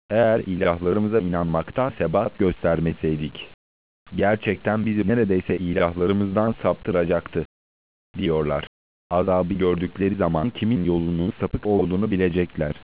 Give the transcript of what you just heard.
Eğer ilahlarımıza inanmakta sebat göstermeseydik, gerçekten bizi neredeyse ilahlarımızdan saptıracaktı, diyorlar. Azabı gördükleri zaman kimin yolunun sapık olduğunu bilecekler.